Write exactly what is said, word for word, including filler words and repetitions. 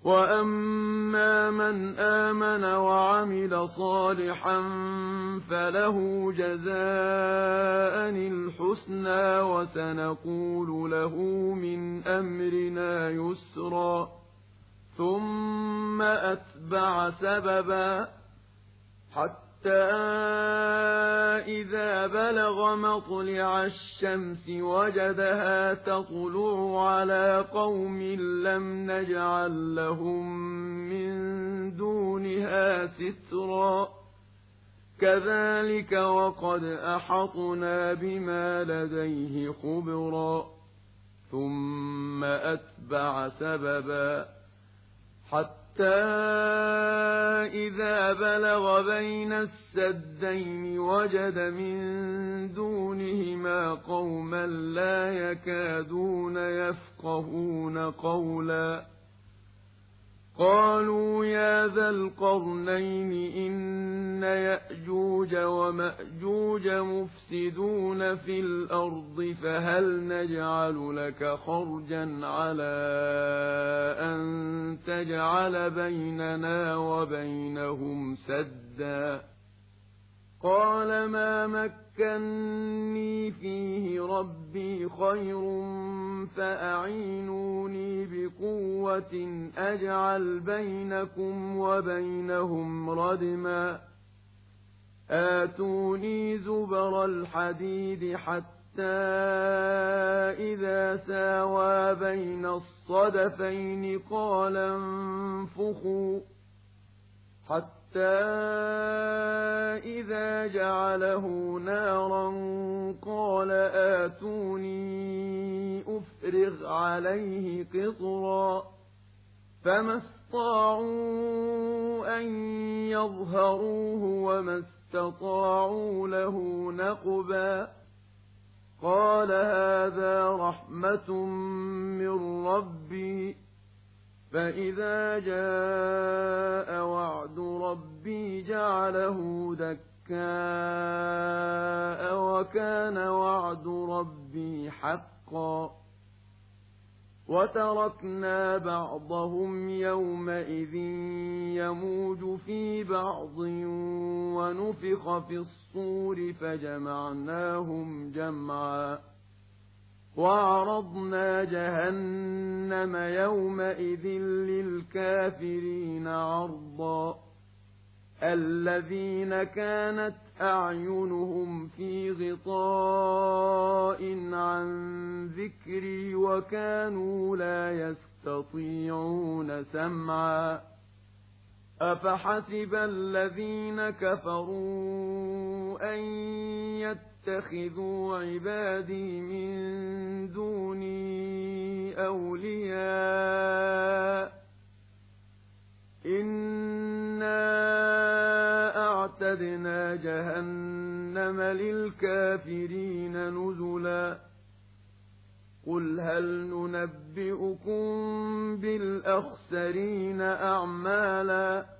وَأَمَّا مَنْ آمَنَ وَعَمِلَ صَالِحًا فَلَهُ جَزَاءً الْحُسْنَىٰ وَسَنَقُولُ لَهُ مِنْ أَمْرِنَا يُسْرًا ثُمَّ أَتْبَعَ سَبَبًا حَتَّىٰ إِذَا بَلَغَ مَطْلِعَ الشَّمْسِ وَجَدَهَا تَطْلُعُ عَلَىٰ قَوْمٍ لَّمْ نَجْعَل لَّهُم مِّن دُونِهَا سِتْرًا كَذَٰلِكَ وَقَدْ أَحَطْنَا بِمَا لَدَيْهِ خُبْرًا ثُمَّ أَتْبَعَ سَبَبًا حَتَّىٰ إِذَا بَلَغَ بَيْنَ السَّدَّيْنِ وَجَدَ مِن دُونِهِمَا قَوْمًا لَّا يَكَادُونَ يَفْقَهُونَ قَوْلًا قَالُوا يَا ذَا الْقَرْنَيْنِ إِنَّ يَأْجُوجَ وَمَأْجُوجَ مُفْسِدُونَ فِي الْأَرْضِ فَهَلْ نَجْعَلُ لَكَ خَرْجًا عَلَىٰ أَن تَجْعَلَ بَيْنَنَا وَبَيْنَهُمْ سَدًّا قَالَ مَا مَكَّنِّي فِيهِ رَبِّي خَيْرٌ فَأَعِينُونِي بِقُوَّةٍ أَجْعَلْ بَيْنَكُمْ وَبَيْنَهُمْ رَدْمًا آتُونِي زُبَرَ الْحَدِيدِ حَتَّىٰ إِذَا سَاوَىٰ بَيْنَ الصَّدَفَيْنِ قَالَ انفُخُوا حَتَّىٰ إِذَا جَعَلَهُ نَارًا قَالَ آتُونِي أُفْرِغْ عَلَيْهِ قِطْرًا فَمَا اسْطَاعُوا أَن يَظْهَرُوهُ وَمَا اسْتَطَاعُوا لَهُ نَقْبًا قَالَ هَٰذَا رَحْمَةٌ مِّن رَّبِّي فَإِذَا جَاءَ وَعْدُ رَبِّي جَعَلَهُ دَكَّاءَ وَكَانَ وَعْدُ رَبِّي حَقًّا وَتَرَكْنَا بَعْضَهُمْ يَوْمَئِذٍ يَمُوجُ فِي بَعْضٍ وَنُفِخَ فِي الصُّورِ فَجَمَعْنَاهُمْ جَمْعًا وَعَرَضْنَا جَهَنَّمَ يَوْمَئِذٍ لِّلْكَافِرِينَ عَرْضًا الَّذِينَ كَانَتْ أَعْيُنُهُمْ فِي غِطَاءٍ عَن ذِكْرِي وَكَانُوا لَا يَسْتَطِيعُونَ سَمْعًا أَفَحَسِبَ الَّذِينَ كَفَرُوا أَن يَتَّخِذُوا عِبَادِي مِن دُونِي أَوْلِيَاءَ إِنَّا أَعْتَدْنَا جَهَنَّمَ لِلْكَافِرِينَ نُزُلًا قُلْ هَلْ نُنَبِّئُكُم بِالْأَخْسَرِينَ أَعْمَالًا